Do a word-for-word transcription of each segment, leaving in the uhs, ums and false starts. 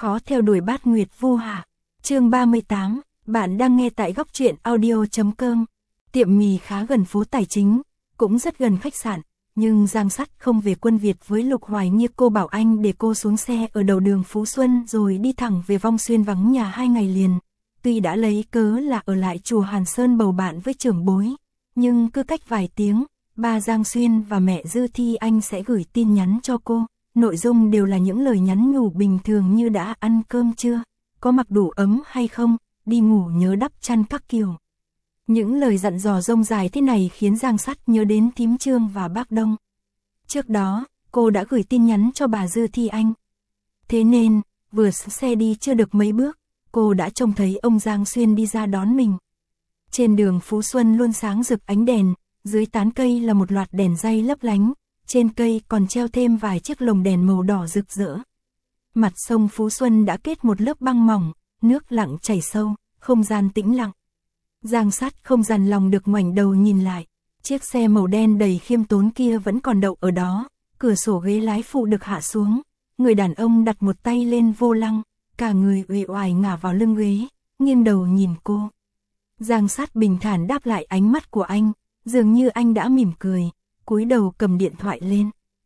Khó theo đuổi bát nguyệt vu hạ. Chương ba mươi tám, bạn đang nghe tại góc truyện audio chấm com. Tiệm mì khá gần phố Tài Chính, cũng rất gần khách sạn, nhưng Giang Sắt không về Quân Việt với Lục Hoài Nghiên. Cô bảo anh để cô xuống xe ở đầu đường Phú Xuân rồi đi thẳng về Vong Xuyên vắng nhà hai ngày liền. Tuy đã lấy cớ là ở lại chùa Hàn Sơn bầu bạn với trưởng bối, nhưng cứ cách vài tiếng, ba Giang Xuyên và mẹ Dư Thi Anh sẽ gửi tin nhắn cho cô. Nội dung đều là những lời nhắn nhủ bình thường như đã ăn cơm chưa, có mặc đủ ấm hay không, đi ngủ nhớ đắp chăn các kiểu. Những lời dặn dò rông dài thế này khiến Giang Sắt nhớ đến thím Trương và bác Đông. Trước đó, cô đã gửi tin nhắn cho bà Dư Thi Anh. Thế nên, vừa xe đi chưa được mấy bước, cô đã trông thấy ông Giang Xuyên đi ra đón mình. Trên đường Phú Xuân luôn sáng rực ánh đèn, dưới tán cây là một loạt đèn ray lấp lánh, trên cây còn treo thêm vài chiếc lồng đèn màu đỏ rực rỡ. Mặt sông Phú Xuân đã kết một lớp băng mỏng, nước lặng chảy sâu, không gian tĩnh lặng. Giang Sắt không dằn lòng được ngoảnh đầu nhìn lại, chiếc xe màu đen đầy khiêm tốn kia vẫn còn đậu ở đó, cửa sổ ghế lái phụ được hạ xuống, người đàn ông đặt một tay lên vô lăng, cả người uể oải ngả vào lưng ghế, nghiêng đầu nhìn cô. Giang Sắt bình thản đáp lại ánh mắt của anh, dường như anh đã mỉm cười, cúi đầu cầm điện thoại lên.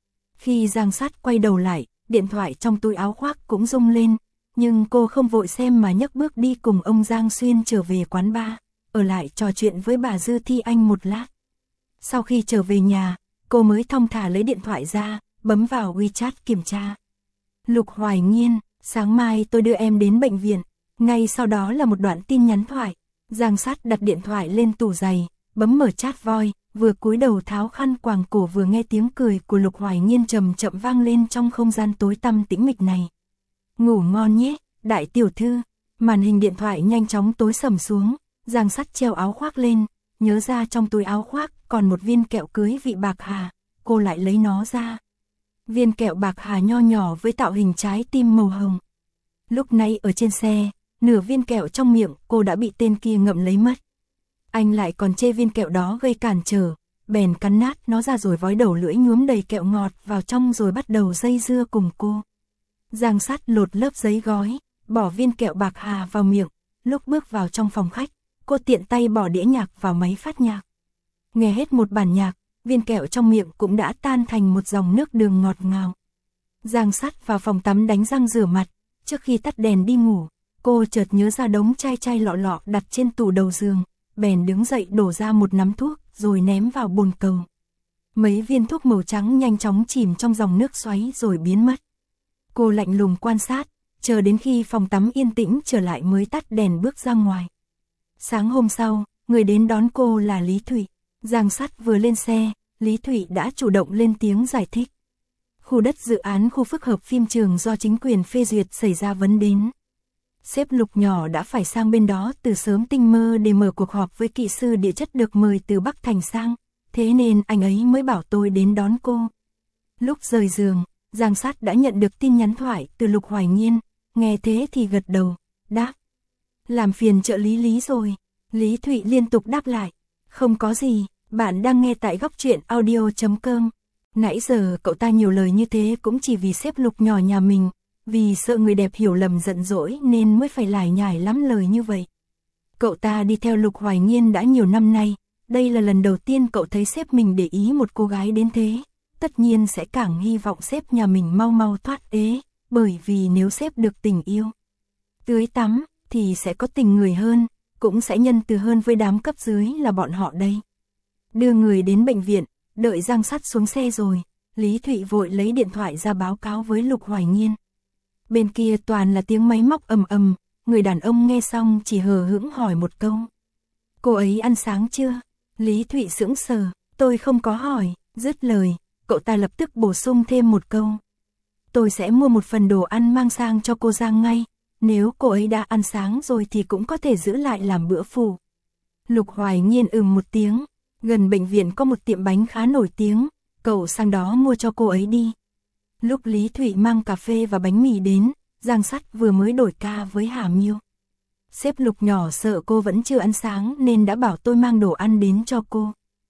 Khi Giang Sắt quay đầu lại, điện thoại trong túi áo khoác cũng rung lên, nhưng cô không vội xem mà nhấc bước đi cùng ông Giang Xuyên trở về quán bar, ở lại trò chuyện với bà Dư Thi Anh một lát. Sau khi trở về nhà, cô mới thong thả lấy điện thoại ra, bấm vào WeChat kiểm tra. Lục Hoài Nghiên, sáng mai tôi đưa em đến bệnh viện. Ngay sau đó là một đoạn tin nhắn thoại. Giang Sắt đặt điện thoại lên tủ giày, bấm mở chat voice, vừa cúi đầu tháo khăn quàng cổ vừa nghe tiếng cười của Lục Hoài Nghiên chậm chậm vang lên trong không gian tối tăm tĩnh mịch này. Ngủ ngon nhé, đại tiểu thư. Màn hình điện thoại nhanh chóng tối sầm xuống, Giang Sắt treo áo khoác lên, nhớ ra trong túi áo khoác còn một viên kẹo cưới vị bạc hà, cô lại lấy nó ra. Viên kẹo bạc hà nho nhỏ với tạo hình trái tim màu hồng. Lúc này ở trên xe, nửa viên kẹo trong miệng cô đã bị tên kia ngậm lấy mất. Anh lại còn chê viên kẹo đó gây cản trở, bèn cắn nát nó ra rồi vói đầu lưỡi nhuốm đầy kẹo ngọt vào trong rồi bắt đầu dây dưa cùng cô. Giang Sắt lột lớp giấy gói, bỏ viên kẹo bạc hà vào miệng, lúc bước vào trong phòng khách, cô tiện tay bỏ đĩa nhạc vào máy phát nhạc. Nghe hết một bản nhạc, viên kẹo trong miệng cũng đã tan thành một dòng nước đường ngọt ngào. Giang Sắt vào phòng tắm đánh răng rửa mặt, trước khi tắt đèn đi ngủ, cô chợt nhớ ra đống chai chai lọ lọ đặt trên tủ đầu giường, bèn đứng dậy đổ ra một nắm thuốc rồi ném vào bồn cầu. Mấy viên thuốc màu trắng nhanh chóng chìm trong dòng nước xoáy rồi biến mất. Cô lạnh lùng quan sát, chờ đến khi phòng tắm yên tĩnh trở lại mới tắt đèn bước ra ngoài. Sáng hôm sau, người đến đón cô là Lý Thụy. Giang Sắt vừa lên xe, Lý Thụy đã chủ động lên tiếng giải thích. Khu đất dự án khu phức hợp phim trường do chính quyền phê duyệt xảy ra vấn đến. Sếp Lục nhỏ đã phải sang bên đó từ sớm tinh mơ để mở cuộc họp với kỹ sư địa chất được mời từ Bắc Thành sang, thế nên anh ấy mới bảo tôi đến đón cô. Lúc rời giường, Giang Sắt đã nhận được tin nhắn thoại từ Lục Hoài Nghiên, nghe thế thì gật đầu, đáp. Làm phiền trợ lý Lý rồi. Lý Thụy liên tục đáp lại, không có gì, bạn đang nghe tại góc truyện audio chấm com. Nãy giờ cậu ta nhiều lời như thế cũng chỉ vì sếp Lục nhỏ nhà mình, vì sợ người đẹp hiểu lầm giận dỗi nên mới phải lải nhải lắm lời như vậy. Cậu ta đi theo Lục Hoài Nghiên đã nhiều năm nay, đây là lần đầu tiên cậu thấy sếp mình để ý một cô gái đến thế, tất nhiên sẽ càng hy vọng sếp nhà mình mau mau thoát ế, bởi vì nếu sếp được tình yêu tưới tắm thì sẽ có tình người hơn, cũng sẽ nhân từ hơn với đám cấp dưới là bọn họ đây. Đưa người đến bệnh viện, đợi Giang Sắt xuống xe rồi, Lý Thụy vội lấy điện thoại ra báo cáo với Lục Hoài Nghiên. Bên kia toàn là tiếng máy móc ầm ầm, người đàn ông nghe xong chỉ hờ hững hỏi một câu. Cô ấy ăn sáng chưa? Lý Thụy sững sờ, tôi không có hỏi, dứt lời, cậu ta lập tức bổ sung thêm một câu. Tôi sẽ mua một phần đồ ăn mang sang cho cô Giang ngay, nếu cô ấy đã ăn sáng rồi thì cũng có thể giữ lại làm bữa phụ. Lục Hoài Nghiên ừm một tiếng, gần bệnh viện có một tiệm bánh khá nổi tiếng, cậu sang đó mua cho cô ấy đi. Lúc Lý Thụy mang cà phê và bánh mì đến, Giang Sắt vừa mới đổi ca với Hà Miêu. Sếp Lục nhỏ sợ cô vẫn chưa ăn sáng nên đã bảo tôi mang đồ ăn đến cho cô.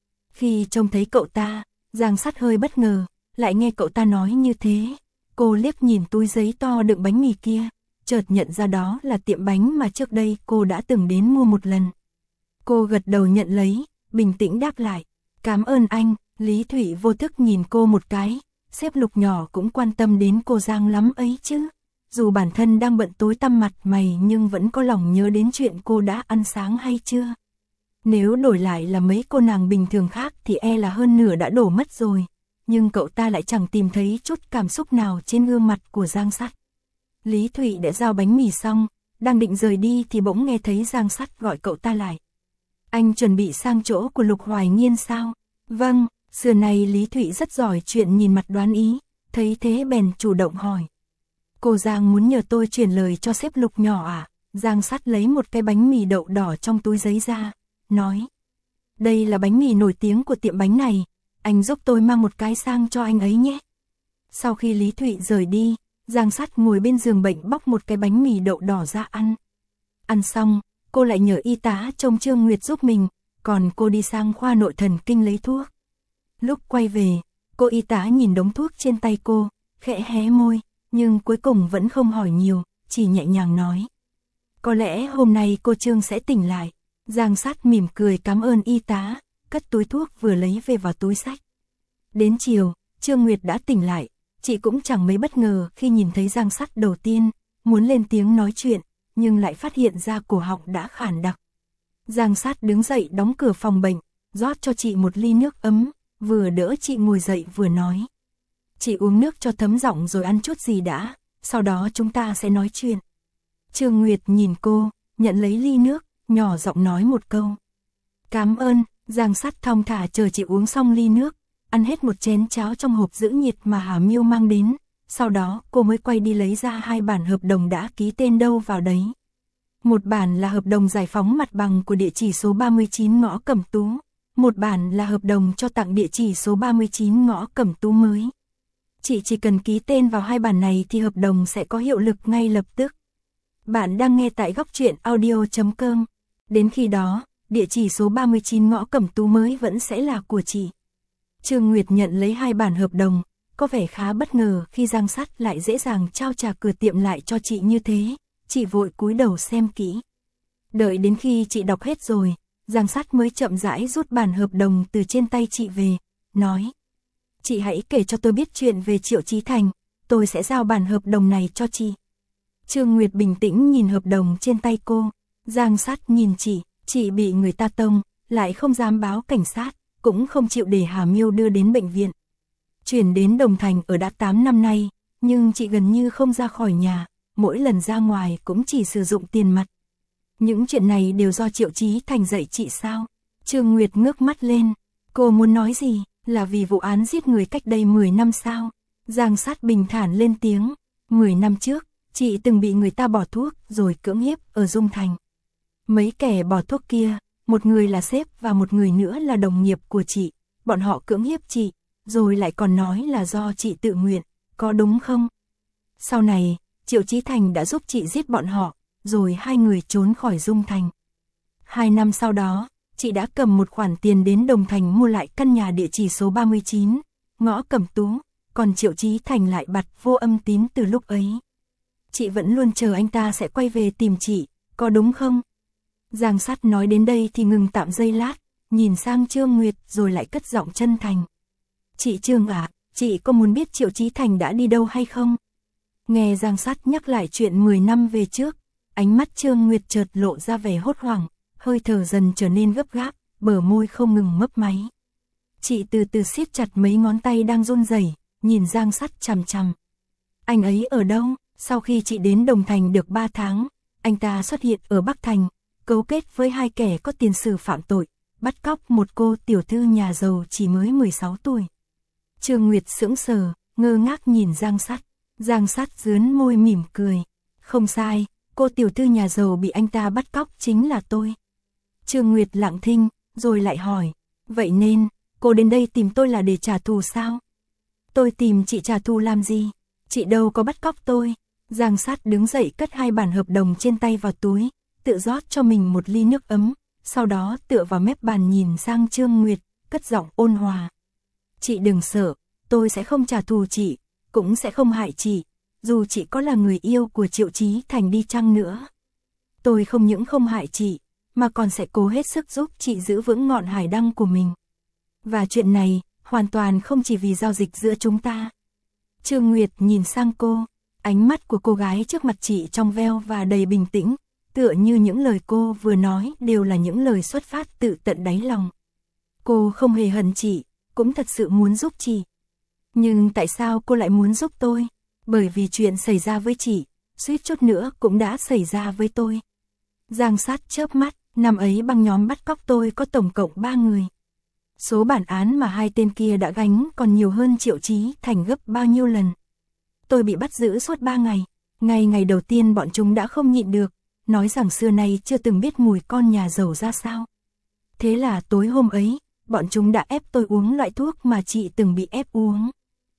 Khi trông thấy cậu ta, Giang Sắt hơi bất ngờ, lại nghe cậu ta nói như thế. Cô liếc nhìn túi giấy to đựng bánh mì kia, chợt nhận ra đó là tiệm bánh mà trước đây cô đã từng đến mua một lần. Cô gật đầu nhận lấy, bình tĩnh đáp lại, cảm ơn anh. Lý Thụy vô thức nhìn cô một cái, sếp Lục nhỏ cũng quan tâm đến cô Giang lắm ấy chứ. Dù bản thân đang bận tối tăm mặt mày nhưng vẫn có lòng nhớ đến chuyện cô đã ăn sáng hay chưa. Nếu đổi lại là mấy cô nàng bình thường khác thì e là hơn nửa đã đổ mất rồi. Nhưng cậu ta lại chẳng tìm thấy chút cảm xúc nào trên gương mặt của Giang Sắt. Lý Thụy đã giao bánh mì xong, đang định rời đi thì bỗng nghe thấy Giang Sắt gọi cậu ta lại. Anh chuẩn bị sang chỗ của Lục Hoài Nghiên sao? Vâng, xưa này Lý Thụy rất giỏi chuyện nhìn mặt đoán ý, thấy thế bèn chủ động hỏi. Cô Giang muốn nhờ tôi truyền lời cho sếp Lục nhỏ à? Giang Sắt lấy một cái bánh mì đậu đỏ trong túi giấy ra, nói. Đây là bánh mì nổi tiếng của tiệm bánh này, anh giúp tôi mang một cái sang cho anh ấy nhé. Sau khi Lý Thụy rời đi, Giang Sắt ngồi bên giường bệnh bóc một cái bánh mì đậu đỏ ra ăn. Ăn xong, cô lại nhờ y tá trông Trương Nguyệt giúp mình, còn cô đi sang khoa nội thần kinh lấy thuốc. Lúc quay về, cô y tá nhìn đống thuốc trên tay cô, khẽ hé môi, nhưng cuối cùng vẫn không hỏi nhiều, chỉ nhẹ nhàng nói. Có lẽ hôm nay cô Trương sẽ tỉnh lại. Giang Sắt mỉm cười cảm ơn y tá, cất túi thuốc vừa lấy về vào túi xách. Đến chiều, Trương Nguyệt đã tỉnh lại, chị cũng chẳng mấy bất ngờ khi nhìn thấy Giang Sắt đầu tiên, muốn lên tiếng nói chuyện, nhưng lại phát hiện ra cổ họng đã khản đặc. Giang Sắt đứng dậy đóng cửa phòng bệnh, rót cho chị một ly nước ấm, vừa đỡ chị ngồi dậy vừa nói. Chị uống nước cho thấm giọng rồi ăn chút gì đã, sau đó chúng ta sẽ nói chuyện. Trương Nguyệt nhìn cô, nhận lấy ly nước, nhỏ giọng nói một câu. Cảm ơn. Giang Sắt thong thả chờ chị uống xong ly nước, ăn hết một chén cháo trong hộp giữ nhiệt mà Hà Miêu mang đến, sau đó cô mới quay đi lấy ra hai bản hợp đồng đã ký tên đâu vào đấy. Một bản là hợp đồng giải phóng mặt bằng của địa chỉ số ba mươi chín ngõ Cẩm Tú, một bản là hợp đồng cho tặng địa chỉ số ba mươi chín ngõ Cẩm Tú mới. Chị chỉ cần ký tên vào hai bản này thì hợp đồng sẽ có hiệu lực ngay lập tức. Bạn đang nghe tại góc truyện audio chấm com. Đến khi đó, địa chỉ số ba mươi chín ngõ Cẩm Tú mới vẫn sẽ là của chị. Trương Nguyệt nhận lấy hai bản hợp đồng, có vẻ khá bất ngờ khi Giang Sắt lại dễ dàng trao trả cửa tiệm lại cho chị như thế, chị vội cúi đầu xem kỹ. Đợi đến khi chị đọc hết rồi, Giang Sắt mới chậm rãi rút bản hợp đồng từ trên tay chị về, nói. Chị hãy kể cho tôi biết chuyện về Triệu Chí Thành, tôi sẽ giao bản hợp đồng này cho chị. Trương Nguyệt bình tĩnh nhìn hợp đồng trên tay cô, Giang Sắt nhìn chị, chị bị người ta tông, lại không dám báo cảnh sát, cũng không chịu để Hà Miêu đưa đến bệnh viện. Chuyển đến Đồng Thành ở đã tám năm nay, nhưng chị gần như không ra khỏi nhà, mỗi lần ra ngoài cũng chỉ sử dụng tiền mặt. Những chuyện này đều do Triệu Chí Thành dạy chị sao? Trương Nguyệt ngước mắt lên, cô muốn nói gì, là vì vụ án giết người cách đây mười năm sao? Giang Sắt bình thản lên tiếng, mười năm trước, chị từng bị người ta bỏ thuốc rồi cưỡng hiếp ở Dung Thành. Mấy kẻ bỏ thuốc kia, một người là sếp và một người nữa là đồng nghiệp của chị, bọn họ cưỡng hiếp chị, rồi lại còn nói là do chị tự nguyện, có đúng không? Sau này, Triệu Chí Thành đã giúp chị giết bọn họ, rồi hai người trốn khỏi Dung Thành. Hai năm sau đó, chị đã cầm một khoản tiền đến Đồng Thành mua lại căn nhà địa chỉ số ba mươi chín, ngõ Cẩm Tú, còn Triệu Chí Thành lại bặt vô âm tín từ lúc ấy. Chị vẫn luôn chờ anh ta sẽ quay về tìm chị, có đúng không? Giang Sắt nói đến đây thì ngừng tạm giây lát, nhìn sang Trương Nguyệt rồi lại cất giọng chân thành. Chị Trương ạ, à, chị có muốn biết Triệu Chí Thành đã đi đâu hay không? Nghe Giang Sắt nhắc lại chuyện mười năm về trước, ánh mắt Trương Nguyệt chợt lộ ra vẻ hốt hoảng, hơi thở dần trở nên gấp gáp, bờ môi không ngừng mấp máy. Chị từ từ siết chặt mấy ngón tay đang run rẩy, nhìn Giang Sắt chằm chằm. Anh ấy ở đâu? Sau khi chị đến Đồng Thành được ba tháng, anh ta xuất hiện ở Bắc Thành, cấu kết với hai kẻ có tiền sử phạm tội, bắt cóc một cô tiểu thư nhà giàu chỉ mới mười sáu tuổi. Trương Nguyệt sững sờ, ngơ ngác nhìn Giang Sắt. Giang Sắt dướn môi mỉm cười. Không sai, cô tiểu thư nhà giàu bị anh ta bắt cóc chính là tôi. Trương Nguyệt lặng thinh, rồi lại hỏi, vậy nên, cô đến đây tìm tôi là để trả thù sao? Tôi tìm chị trả thù làm gì? Chị đâu có bắt cóc tôi. Giang Sắt đứng dậy cất hai bản hợp đồng trên tay vào túi, tự rót cho mình một ly nước ấm, sau đó tựa vào mép bàn nhìn sang Trương Nguyệt, cất giọng ôn hòa. Chị đừng sợ, tôi sẽ không trả thù chị, cũng sẽ không hại chị. dù chị có là người yêu của Triệu Chí Thành đi chăng nữa. Tôi không những không hại chị, mà còn sẽ cố hết sức giúp chị giữ vững ngọn hải đăng của mình. Và chuyện này, hoàn toàn không chỉ vì giao dịch giữa chúng ta. Trương Nguyệt nhìn sang cô, ánh mắt của cô gái trước mặt chị trong veo và đầy bình tĩnh, tựa như những lời cô vừa nói đều là những lời xuất phát tự tận đáy lòng. Cô không hề hận chị, cũng thật sự muốn giúp chị. Nhưng tại sao cô lại muốn giúp tôi? Bởi vì chuyện xảy ra với chị, suýt chút nữa cũng đã xảy ra với tôi. Giang Sát chớp mắt, năm ấy băng nhóm bắt cóc tôi có tổng cộng ba người. Số bản án mà hai tên kia đã gánh còn nhiều hơn Triệu Chí Thành gấp bao nhiêu lần. Tôi bị bắt giữ suốt ba ngày. Ngày ngày đầu tiên bọn chúng đã không nhịn được, nói rằng xưa nay chưa từng biết mùi con nhà giàu ra sao. Thế là tối hôm ấy, bọn chúng đã ép tôi uống loại thuốc mà chị từng bị ép uống.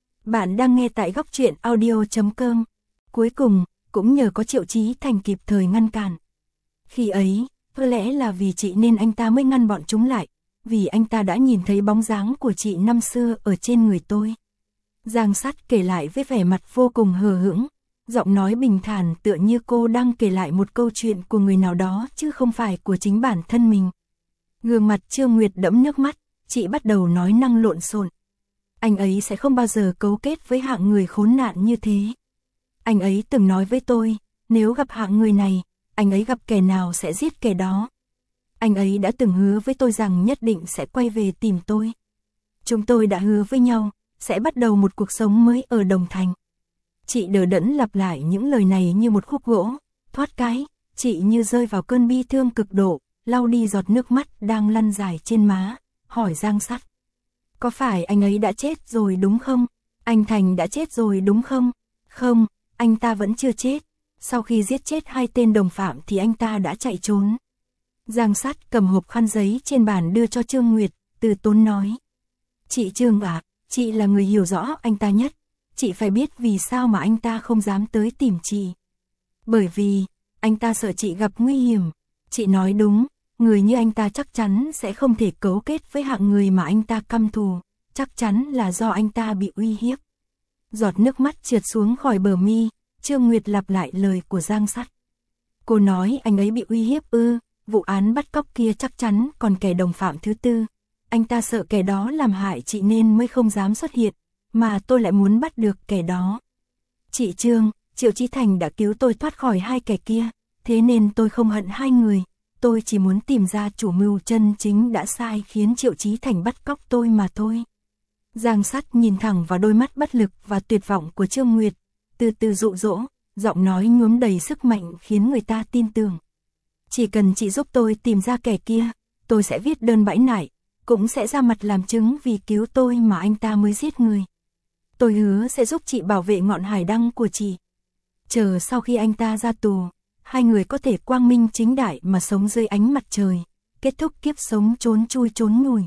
Bạn đang nghe tại góc truyện audio chấm com. Cuối cùng, cũng nhờ có Triệu Chí Thành kịp thời ngăn cản. Khi ấy, có lẽ là vì chị nên anh ta mới ngăn bọn chúng lại, vì anh ta đã nhìn thấy bóng dáng của chị năm xưa ở trên người tôi. Giang Sát kể lại với vẻ mặt vô cùng hờ hững, giọng nói bình thản tựa như cô đang kể lại một câu chuyện của người nào đó chứ không phải của chính bản thân mình. Gương mặt Trương Nguyệt đẫm nước mắt, chị bắt đầu nói năng lộn xộn. Anh ấy sẽ không bao giờ cấu kết với hạng người khốn nạn như thế. Anh ấy từng nói với tôi, nếu gặp hạng người này, anh ấy gặp kẻ nào sẽ giết kẻ đó. Anh ấy đã từng hứa với tôi rằng nhất định sẽ quay về tìm tôi. Chúng tôi đã hứa với nhau, sẽ bắt đầu một cuộc sống mới ở Đồng Thành. Chị đờ đẫn lặp lại những lời này như một khúc gỗ, thoát cái, chị như rơi vào cơn bi thương cực độ, lau đi giọt nước mắt đang lăn dài trên má, hỏi Giang Sát. Có phải anh ấy đã chết rồi đúng không? Anh Thành đã chết rồi đúng không? Không, anh ta vẫn chưa chết. Sau khi giết chết hai tên đồng phạm thì anh ta đã chạy trốn. Giang Sát cầm hộp khăn giấy trên bàn đưa cho Trương Nguyệt, từ tốn nói. Chị Trương ạ, chị là người hiểu rõ anh ta nhất. Chị phải biết vì sao mà anh ta không dám tới tìm chị. Bởi vì, anh ta sợ chị gặp nguy hiểm. Chị nói đúng, người như anh ta chắc chắn sẽ không thể cấu kết với hạng người mà anh ta căm thù. Chắc chắn là do anh ta bị uy hiếp. Giọt nước mắt trượt xuống khỏi bờ mi, Trương Nguyệt lặp lại lời của Giang Sát. Cô nói anh ấy bị uy hiếp ư, vụ án bắt cóc kia chắc chắn còn kẻ đồng phạm thứ tư. Anh ta sợ kẻ đó làm hại chị nên mới không dám xuất hiện, mà tôi lại muốn bắt được kẻ đó. Chị Trương, Triệu Chí Thành đã cứu tôi thoát khỏi hai kẻ kia, thế nên tôi không hận hai người. Tôi chỉ muốn tìm ra chủ mưu chân chính đã sai khiến Triệu Chí Thành bắt cóc tôi mà thôi. Giang Sát nhìn thẳng vào đôi mắt bất lực và tuyệt vọng của Trương Nguyệt, từ từ dụ dỗ, giọng nói nhuốm đầy sức mạnh khiến người ta tin tưởng. Chỉ cần chị giúp tôi tìm ra kẻ kia, tôi sẽ viết đơn bãi nại, cũng sẽ ra mặt làm chứng vì cứu tôi mà anh ta mới giết người. Tôi hứa sẽ giúp chị bảo vệ ngọn hải đăng của chị. Chờ sau khi anh ta ra tù, hai người có thể quang minh chính đại mà sống dưới ánh mặt trời, kết thúc kiếp sống trốn chui trốn nhủi.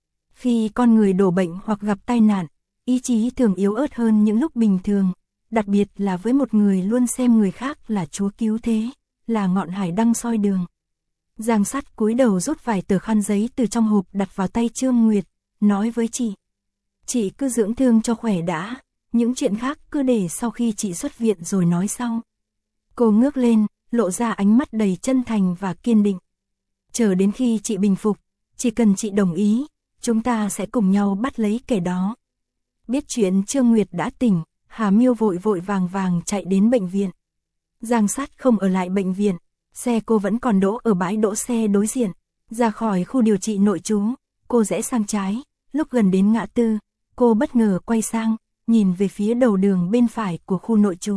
Khi con người đổ bệnh hoặc gặp tai nạn, ý chí thường yếu ớt hơn những lúc bình thường, đặc biệt là với một người luôn xem người khác là chúa cứu thế, là ngọn hải đăng soi đường. Giang Sát cúi đầu rút vài tờ khăn giấy từ trong hộp đặt vào tay Trương Nguyệt, nói với chị. Chị cứ dưỡng thương cho khỏe đã, những chuyện khác cứ để sau khi chị xuất viện rồi nói sau. Cô ngước lên, lộ ra ánh mắt đầy chân thành và kiên định. Chờ đến khi chị bình phục, chỉ cần chị đồng ý, chúng ta sẽ cùng nhau bắt lấy kẻ đó. Biết chuyện Trương Nguyệt đã tỉnh, Hà Miêu vội vội vàng vàng chạy đến bệnh viện. Giang Sát không ở lại bệnh viện, xe cô vẫn còn đỗ ở bãi đỗ xe đối diện. Ra khỏi khu điều trị nội trú, cô rẽ sang trái, lúc gần đến ngã tư, cô bất ngờ quay sang, nhìn về phía đầu đường bên phải của khu nội trú.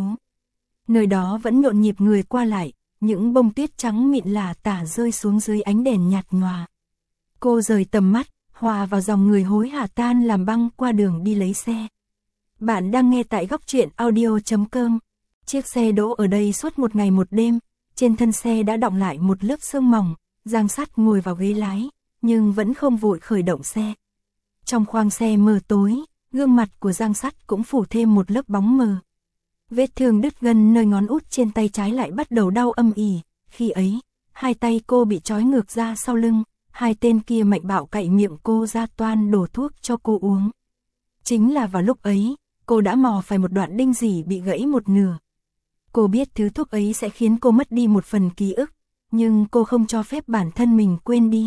Nơi đó vẫn nhộn nhịp người qua lại, những bông tuyết trắng mịn lả tả rơi xuống dưới ánh đèn nhạt nhòa. Cô rời tầm mắt, hòa vào dòng người hối hả tan làm băng qua đường đi lấy xe. Bạn đang nghe tại góc truyện audio chấm com. Chiếc xe đỗ ở đây suốt một ngày một đêm, trên thân xe đã đọng lại một lớp sương mỏng. Giang Sát ngồi vào ghế lái, nhưng vẫn không vội khởi động xe. Trong khoang xe mờ tối, gương mặt của Giang Sát cũng phủ thêm một lớp bóng mờ. Vết thương đứt gân nơi ngón út trên tay trái lại bắt đầu đau âm ỉ. Khi ấy, hai tay cô bị trói ngược ra sau lưng, hai tên kia mạnh bạo cạy miệng cô ra toan đổ thuốc cho cô uống. Chính là vào lúc ấy, cô đã mò phải một đoạn đinh rỉ bị gãy một nửa. Cô biết thứ thuốc ấy sẽ khiến cô mất đi một phần ký ức, nhưng cô không cho phép bản thân mình quên đi.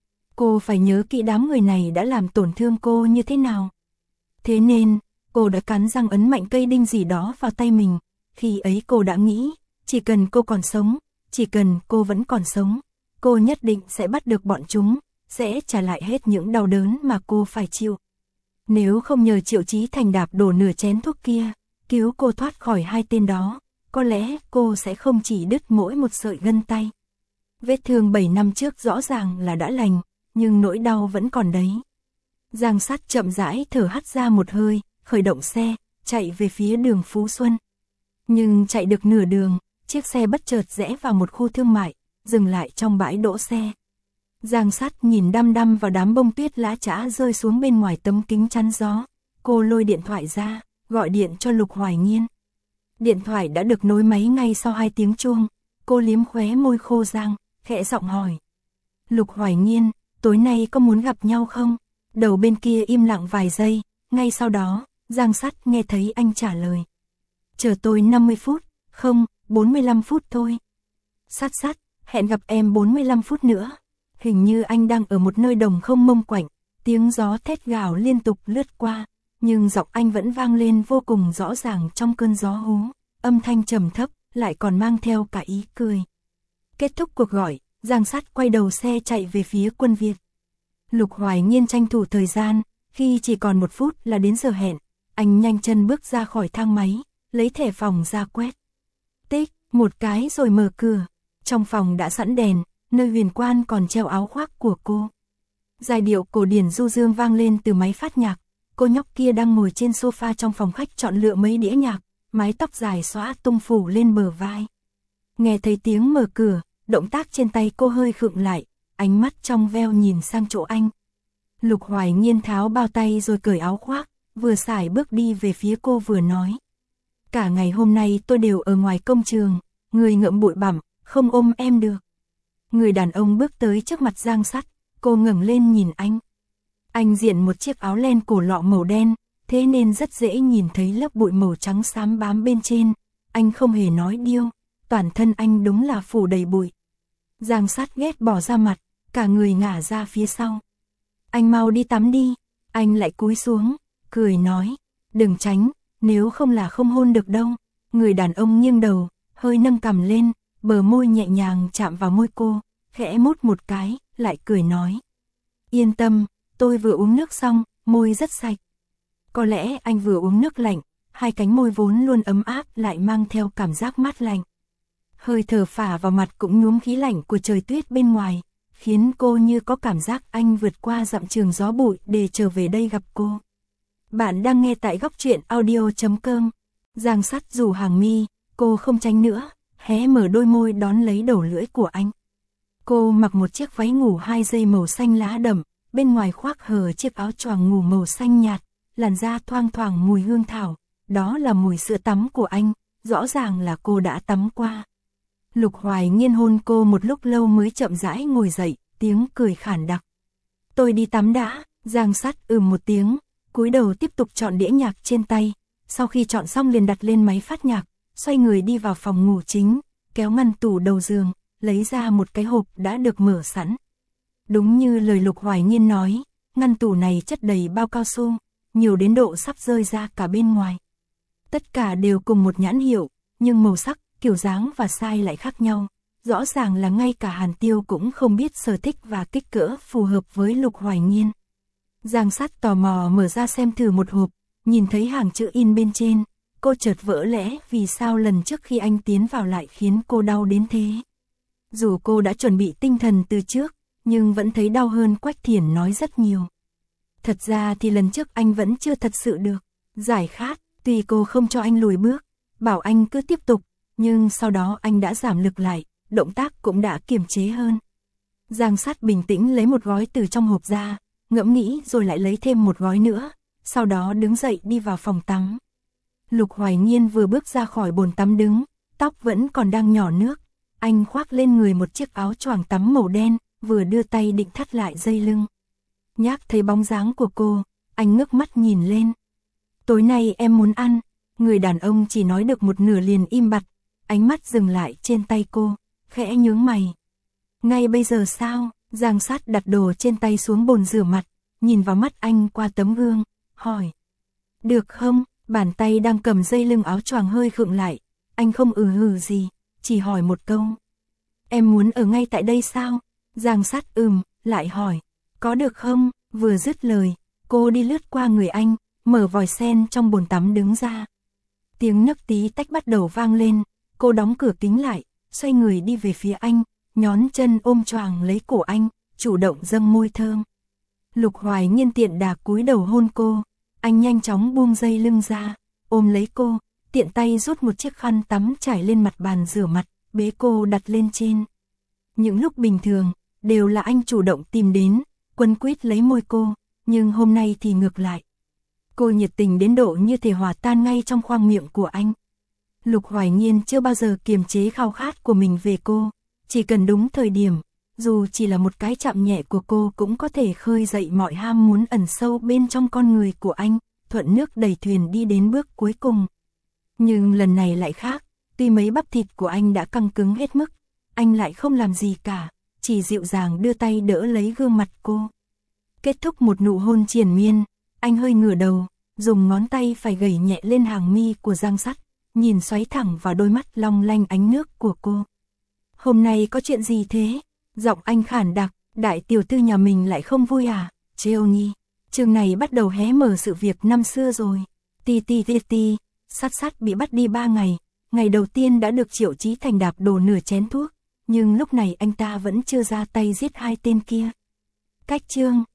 Cô phải nhớ kỹ đám người này đã làm tổn thương cô như thế nào. Thế nên, cô đã cắn răng ấn mạnh cây đinh rỉ đó vào tay mình. Khi ấy cô đã nghĩ, chỉ cần cô còn sống, chỉ cần cô vẫn còn sống, cô nhất định sẽ bắt được bọn chúng, sẽ trả lại hết những đau đớn mà cô phải chịu. Nếu không nhờ Triệu Chí Thành đạp đổ nửa chén thuốc kia, cứu cô thoát khỏi hai tên đó, có lẽ cô sẽ không chỉ đứt mỗi một sợi gân tay. Vết thương bảy năm trước rõ ràng là đã lành, nhưng nỗi đau vẫn còn đấy. Giang Sắt chậm rãi thở hắt ra một hơi, khởi động xe, chạy về phía đường Phú Xuân. Nhưng chạy được nửa đường, chiếc xe bất chợt rẽ vào một khu thương mại, dừng lại trong bãi đỗ xe. Giang Sắt nhìn đăm đăm vào đám bông tuyết lá chã rơi xuống bên ngoài tấm kính chắn gió. Cô lôi điện thoại ra, gọi điện cho Lục Hoài Nghiên. Điện thoại đã được nối máy ngay sau hai tiếng chuông. Cô liếm khóe môi khô rang, khẽ giọng hỏi. Lục Hoài Nghiên, tối nay có muốn gặp nhau không? Đầu bên kia im lặng vài giây, ngay sau đó, Giang Sắt nghe thấy anh trả lời. Chờ tôi năm mươi phút, không, bốn mươi lăm phút thôi. Sắt Sắt, hẹn gặp em bốn mươi lăm phút nữa. Hình như anh đang ở một nơi đồng không mông quạnh, tiếng gió thét gào liên tục lướt qua, nhưng giọng anh vẫn vang lên vô cùng rõ ràng trong cơn gió hú, âm thanh trầm thấp, lại còn mang theo cả ý cười. Kết thúc cuộc gọi, Giang Sắt quay đầu xe chạy về phía Quân Việt. Lục Hoài Nghiên tranh thủ thời gian, khi chỉ còn một phút là đến giờ hẹn, anh nhanh chân bước ra khỏi thang máy, lấy thẻ phòng ra quét. Tích, một cái rồi mở cửa, trong phòng đã sẵn đèn, nơi huyền quan còn treo áo khoác của cô. Giai điệu cổ điển du dương vang lên từ máy phát nhạc, cô nhóc kia đang ngồi trên sofa trong phòng khách chọn lựa mấy đĩa nhạc, mái tóc dài xõa tung phủ lên bờ vai. Nghe thấy tiếng mở cửa, động tác trên tay cô hơi khựng lại, ánh mắt trong veo nhìn sang chỗ anh. Lục Hoài Nghiên tháo bao tay rồi cởi áo khoác, vừa sải bước đi về phía cô vừa nói. Cả ngày hôm nay tôi đều ở ngoài công trường, người ngậm bụi bặm, không ôm em được. Người đàn ông bước tới trước mặt Giang Sắt, cô ngẩng lên nhìn anh. Anh diện một chiếc áo len cổ lọ màu đen, thế nên rất dễ nhìn thấy lớp bụi màu trắng xám bám bên trên. Anh không hề nói điêu, toàn thân anh đúng là phủ đầy bụi. Giang Sắt ghét bỏ ra mặt, cả người ngả ra phía sau. Anh mau đi tắm đi, anh lại cúi xuống, cười nói, đừng tránh, nếu không là không hôn được đâu. Người đàn ông nghiêng đầu, hơi nâng cằm lên, bờ môi nhẹ nhàng chạm vào môi cô, khẽ mút một cái, lại cười nói. Yên tâm, tôi vừa uống nước xong, môi rất sạch. Có lẽ anh vừa uống nước lạnh, hai cánh môi vốn luôn ấm áp lại mang theo cảm giác mát lạnh. Hơi thở phả vào mặt cũng nhuốm khí lạnh của trời tuyết bên ngoài, khiến cô như có cảm giác anh vượt qua dặm trường gió bụi để trở về đây gặp cô. Bạn đang nghe tại góc truyện audio chấm com. Giang Sắt rủ hàng mi, cô không tránh nữa, hé mở đôi môi đón lấy đầu lưỡi của anh. Cô mặc một chiếc váy ngủ hai dây màu xanh lá đậm, bên ngoài khoác hở chiếc áo choàng ngủ màu xanh nhạt, làn da thoang thoảng mùi hương thảo, đó là mùi sữa tắm của anh, rõ ràng là cô đã tắm qua. Lục Hoài Nghiên hôn cô một lúc lâu mới chậm rãi ngồi dậy, tiếng cười khản đặc. Tôi đi tắm đã. Giang Sắt ừm một tiếng, cúi đầu tiếp tục chọn đĩa nhạc trên tay, sau khi chọn xong liền đặt lên máy phát nhạc, xoay người đi vào phòng ngủ chính, kéo ngăn tủ đầu giường, lấy ra một cái hộp đã được mở sẵn. Đúng như lời Lục Hoài Nghiên nói, ngăn tủ này chất đầy bao cao su, nhiều đến độ sắp rơi ra cả bên ngoài. Tất cả đều cùng một nhãn hiệu, nhưng màu sắc, kiểu dáng và size lại khác nhau. Rõ ràng là ngay cả Hàn Tiêu cũng không biết sở thích và kích cỡ phù hợp với Lục Hoài Nghiên. Giang Sắt tò mò mở ra xem thử một hộp, nhìn thấy hàng chữ in bên trên, cô chợt vỡ lẽ vì sao lần trước khi anh tiến vào lại khiến cô đau đến thế. Dù cô đã chuẩn bị tinh thần từ trước, nhưng vẫn thấy đau hơn Quách Thiển nói rất nhiều. Thật ra thì lần trước anh vẫn chưa thật sự được giải khát, tuy cô không cho anh lùi bước, bảo anh cứ tiếp tục, nhưng sau đó anh đã giảm lực lại, động tác cũng đã kiềm chế hơn. Giang Sắt bình tĩnh lấy một gói từ trong hộp ra, ngẫm nghĩ rồi lại lấy thêm một gói nữa, sau đó đứng dậy đi vào phòng tắm. Lục Hoài Nghiên vừa bước ra khỏi bồn tắm đứng, tóc vẫn còn đang nhỏ nước, anh khoác lên người một chiếc áo choàng tắm màu đen, vừa đưa tay định thắt lại dây lưng. Nhác thấy bóng dáng của cô, anh ngước mắt nhìn lên. Tối nay em muốn ăn. Người đàn ông chỉ nói được một nửa liền im bặt, ánh mắt dừng lại trên tay cô, khẽ nhướng mày. Ngay bây giờ sao? Giang Sát đặt đồ trên tay xuống bồn rửa mặt, nhìn vào mắt anh qua tấm gương, hỏi. Được không? Bàn tay đang cầm dây lưng áo choàng hơi khựng lại, anh không ừ hừ gì, chỉ hỏi một câu. Em muốn ở ngay tại đây sao? Giang Sát ừm, lại hỏi. Có được không? Vừa dứt lời, cô đi lướt qua người anh, mở vòi sen trong bồn tắm đứng ra. Tiếng nấc tí tách bắt đầu vang lên, cô đóng cửa kính lại, xoay người đi về phía anh, nhón chân ôm choàng lấy cổ anh, chủ động dâng môi thơm. Lục Hoài Nhiên tiện đà cúi đầu hôn cô, anh nhanh chóng buông dây lưng ra, ôm lấy cô, tiện tay rút một chiếc khăn tắm trải lên mặt bàn rửa mặt, bế cô đặt lên trên. Những lúc bình thường, đều là anh chủ động tìm đến, quấn quýt lấy môi cô, nhưng hôm nay thì ngược lại. Cô nhiệt tình đến độ như thể hòa tan ngay trong khoang miệng của anh. Lục Hoài Nhiên chưa bao giờ kiềm chế khao khát của mình về cô, chỉ cần đúng thời điểm, dù chỉ là một cái chạm nhẹ của cô cũng có thể khơi dậy mọi ham muốn ẩn sâu bên trong con người của anh, thuận nước đẩy thuyền đi đến bước cuối cùng. Nhưng lần này lại khác, tuy mấy bắp thịt của anh đã căng cứng hết mức, anh lại không làm gì cả, chỉ dịu dàng đưa tay đỡ lấy gương mặt cô. Kết thúc một nụ hôn triền miên, anh hơi ngửa đầu, dùng ngón tay phải gẩy nhẹ lên hàng mi của Giang Sắt, nhìn xoáy thẳng vào đôi mắt long lanh ánh nước của cô. Hôm nay có chuyện gì thế? Giọng anh khản đặc, đại tiểu thư nhà mình lại không vui à? Trêu nhi, chương này bắt đầu hé mở sự việc năm xưa rồi. Ti ti ti ti, Sắt Sắt bị bắt đi ba ngày, ngày đầu tiên đã được Triệu Chí Thành đạp đổ nửa chén thuốc, nhưng lúc này anh ta vẫn chưa ra tay giết hai tên kia. Cách chương